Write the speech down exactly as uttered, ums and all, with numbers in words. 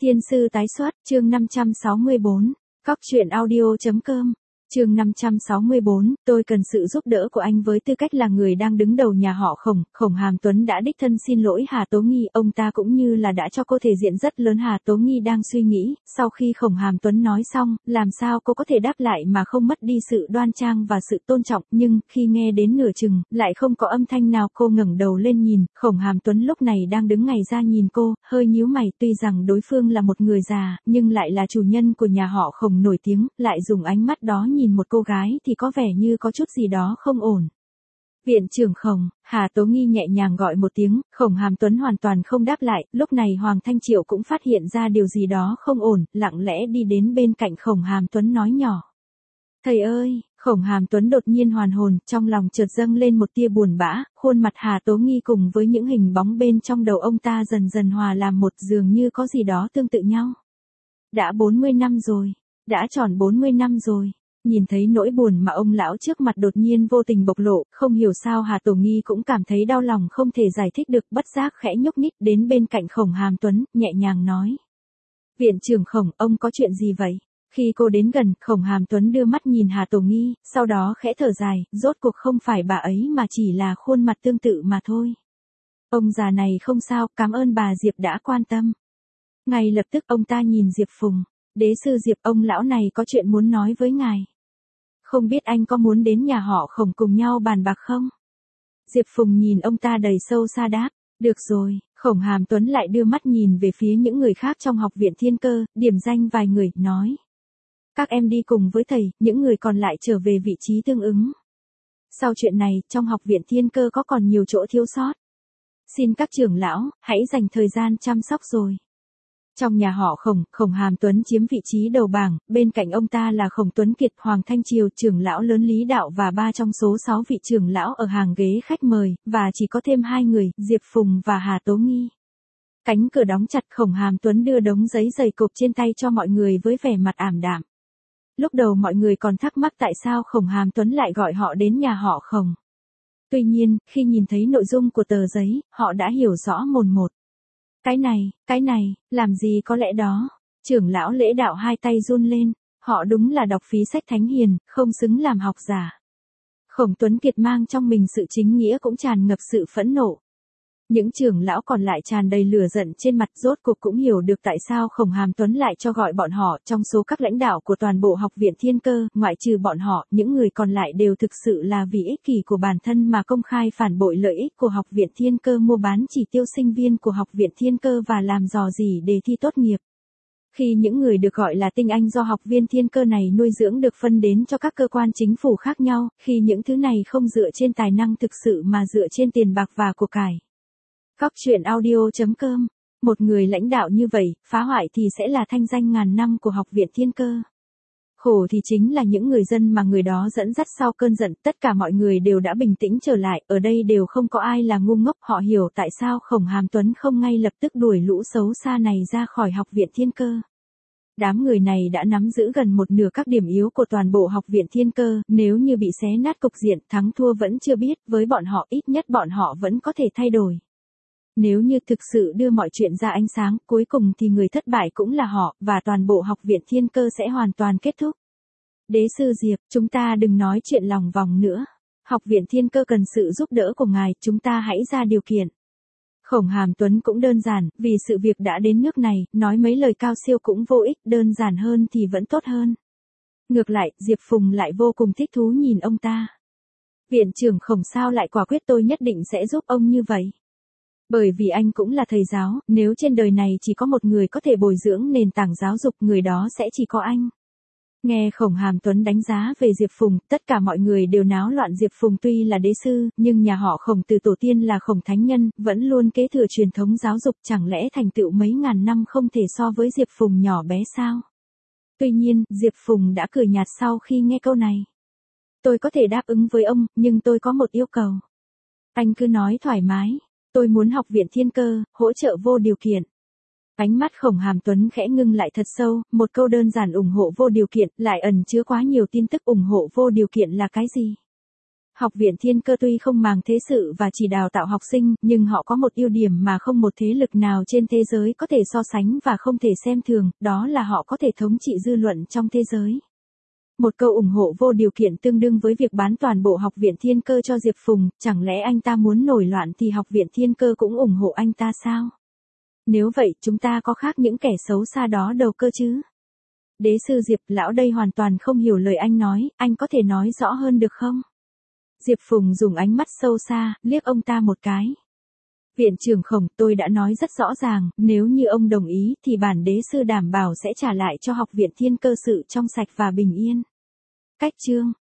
Thiên sư tái xuất, chương năm trăm sáu mươi bốn, Cóc truyện audio.com. Chương năm trăm sáu mươi bốn, tôi cần sự giúp đỡ của anh với tư cách là người đang đứng đầu nhà họ Khổng. Khổng Hàm Tuấn đã đích thân xin lỗi Hà Tố Nghi, ông ta cũng như là đã cho cô thể diện rất lớn. Hà Tố Nghi đang suy nghĩ, sau khi Khổng Hàm Tuấn nói xong, làm sao cô có thể đáp lại mà không mất đi sự đoan trang và sự tôn trọng, nhưng khi nghe đến nửa chừng, lại không có âm thanh nào. Cô ngẩng đầu lên nhìn, Khổng Hàm Tuấn lúc này đang đứng ngay ra nhìn cô, hơi nhíu mày. Tuy rằng đối phương là một người già, nhưng lại là chủ nhân của nhà họ Khổng nổi tiếng, lại dùng ánh mắt đó nhìn nhìn một cô gái thì có vẻ như có chút gì đó không ổn. Viện trưởng Khổng, Hà Tố Nghi nhẹ nhàng gọi một tiếng, Khổng Hàm Tuấn hoàn toàn không đáp lại. Lúc này Hoàng Thanh Triệu cũng phát hiện ra điều gì đó không ổn, lặng lẽ đi đến bên cạnh Khổng Hàm Tuấn nói nhỏ. Thầy ơi! Khổng Hàm Tuấn đột nhiên hoàn hồn, trong lòng chợt dâng lên một tia buồn bã, khuôn mặt Hà Tố Nghi cùng với những hình bóng bên trong đầu ông ta dần dần hòa làm một, dường như có gì đó tương tự nhau. Đã bốn mươi năm rồi, đã tròn bốn mươi năm rồi. Nhìn thấy nỗi buồn mà ông lão trước mặt đột nhiên vô tình bộc lộ, không hiểu sao Hà Tố Nghi cũng cảm thấy đau lòng không thể giải thích được, bất giác khẽ nhúc nhích đến bên cạnh Khổng Hàm Tuấn, nhẹ nhàng nói. Viện trưởng Khổng, ông có chuyện gì vậy? Khi cô đến gần, Khổng Hàm Tuấn đưa mắt nhìn Hà Tố Nghi, sau đó khẽ thở dài, rốt cuộc không phải bà ấy mà chỉ là khuôn mặt tương tự mà thôi. Ông già này không sao, cảm ơn bà Diệp đã quan tâm. Ngay lập tức ông ta nhìn Diệp Phùng. Đế sư Diệp, ông lão này có chuyện muốn nói với ngài. Không biết anh có muốn đến nhà họ Khổng cùng nhau bàn bạc không? Diệp Phùng nhìn ông ta đầy sâu xa đáp. Được rồi. Khổng Hàm Tuấn lại đưa mắt nhìn về phía những người khác trong học viện Thiên Cơ, điểm danh vài người, nói. Các em đi cùng với thầy, những người còn lại trở về vị trí tương ứng. Sau chuyện này, trong học viện Thiên Cơ có còn nhiều chỗ thiếu sót. Xin các trưởng lão, hãy dành thời gian chăm sóc rồi. Trong nhà họ Khổng, Khổng Hàm Tuấn chiếm vị trí đầu bảng, bên cạnh ông ta là Khổng Tuấn Kiệt, Hoàng Thanh Triều, trưởng lão lớn Lý Đạo và ba trong số sáu vị trưởng lão ở hàng ghế khách mời, và chỉ có thêm hai người, Diệp Phùng và Hà Tố Nghi. Cánh cửa đóng chặt, Khổng Hàm Tuấn đưa đống giấy dày cộp trên tay cho mọi người với vẻ mặt ảm đạm. Lúc đầu mọi người còn thắc mắc tại sao Khổng Hàm Tuấn lại gọi họ đến nhà họ Khổng. Tuy nhiên, khi nhìn thấy nội dung của tờ giấy, họ đã hiểu rõ mồn một. Cái này, cái này, làm gì có lẽ đó. Trưởng lão Lễ Đạo hai tay run lên, họ đúng là đọc phí sách thánh hiền, không xứng làm học giả. Khổng Tuấn Kiệt mang trong mình sự chính nghĩa cũng tràn ngập sự phẫn nộ. Những trưởng lão còn lại tràn đầy lửa giận trên mặt, rốt cuộc cũng hiểu được tại sao Khổng Hàm Tuấn lại cho gọi bọn họ. Trong số các lãnh đạo của toàn bộ học viện Thiên Cơ, ngoại trừ bọn họ, những người còn lại đều thực sự là vì ích kỷ của bản thân mà công khai phản bội lợi ích của học viện Thiên Cơ, mua bán chỉ tiêu sinh viên của học viện Thiên Cơ và làm dò dỉ đề thi tốt nghiệp. Khi những người được gọi là tinh anh do học viên Thiên Cơ này nuôi dưỡng được phân đến cho các cơ quan chính phủ khác nhau, khi những thứ này không dựa trên tài năng thực sự mà dựa trên tiền bạc và của cải. Cóc truyện audio.com. Một người lãnh đạo như vậy, phá hoại thì sẽ là thanh danh ngàn năm của học viện Thiên Cơ. Khổ thì chính là những người dân mà người đó dẫn dắt sau cơn giận. Tất cả mọi người đều đã bình tĩnh trở lại, ở đây đều không có ai là ngu ngốc. Họ hiểu tại sao Khổng Hàm Tuấn không ngay lập tức đuổi lũ xấu xa này ra khỏi học viện Thiên Cơ. Đám người này đã nắm giữ gần một nửa các điểm yếu của toàn bộ học viện Thiên Cơ, nếu như bị xé nát cục diện, thắng thua vẫn chưa biết, với bọn họ ít nhất bọn họ vẫn có thể thay đổi. Nếu như thực sự đưa mọi chuyện ra ánh sáng, cuối cùng thì người thất bại cũng là họ, và toàn bộ học viện Thiên Cơ sẽ hoàn toàn kết thúc. Đế sư Diệp, chúng ta đừng nói chuyện lòng vòng nữa. Học viện Thiên Cơ cần sự giúp đỡ của ngài, chúng ta hãy ra điều kiện. Khổng Hàm Tuấn cũng đơn giản, vì sự việc đã đến nước này, nói mấy lời cao siêu cũng vô ích, đơn giản hơn thì vẫn tốt hơn. Ngược lại, Diệp Phùng lại vô cùng thích thú nhìn ông ta. Viện trưởng Khổng sao lại quả quyết tôi nhất định sẽ giúp ông như vậy. Bởi vì anh cũng là thầy giáo, nếu trên đời này chỉ có một người có thể bồi dưỡng nền tảng giáo dục, người đó sẽ chỉ có anh. Nghe Khổng Hàm Tuấn đánh giá về Diệp Phùng, tất cả mọi người đều náo loạn. Diệp Phùng tuy là đế sư, nhưng nhà họ Khổng từ tổ tiên là Khổng Thánh Nhân, vẫn luôn kế thừa truyền thống giáo dục, chẳng lẽ thành tựu mấy ngàn năm không thể so với Diệp Phùng nhỏ bé sao? Tuy nhiên, Diệp Phùng đã cười nhạt sau khi nghe câu này. Tôi có thể đáp ứng với ông, nhưng tôi có một yêu cầu. Anh cứ nói thoải mái. Tôi muốn học viện Thiên Cơ, hỗ trợ vô điều kiện. Ánh mắt Khổng Hàm Tuấn khẽ ngưng lại thật sâu, một câu đơn giản ủng hộ vô điều kiện, lại ẩn chứa quá nhiều tin tức. Ủng hộ vô điều kiện là cái gì? Học viện Thiên Cơ tuy không màng thế sự và chỉ đào tạo học sinh, nhưng họ có một ưu điểm mà không một thế lực nào trên thế giới có thể so sánh và không thể xem thường, đó là họ có thể thống trị dư luận trong thế giới. Một câu ủng hộ vô điều kiện tương đương với việc bán toàn bộ Học viện Thiên Cơ cho Diệp Phùng, chẳng lẽ anh ta muốn nổi loạn thì Học viện Thiên Cơ cũng ủng hộ anh ta sao? Nếu vậy, chúng ta có khác những kẻ xấu xa đó đâu cơ chứ? Đế sư Diệp, lão đây hoàn toàn không hiểu lời anh nói, anh có thể nói rõ hơn được không? Diệp Phùng dùng ánh mắt sâu xa, liếc ông ta một cái. Viện trưởng Khổng, tôi đã nói rất rõ ràng, nếu như ông đồng ý thì bản đế sư đảm bảo sẽ trả lại cho Học viện Thiên Cơ sự trong sạch và bình yên. Cách chương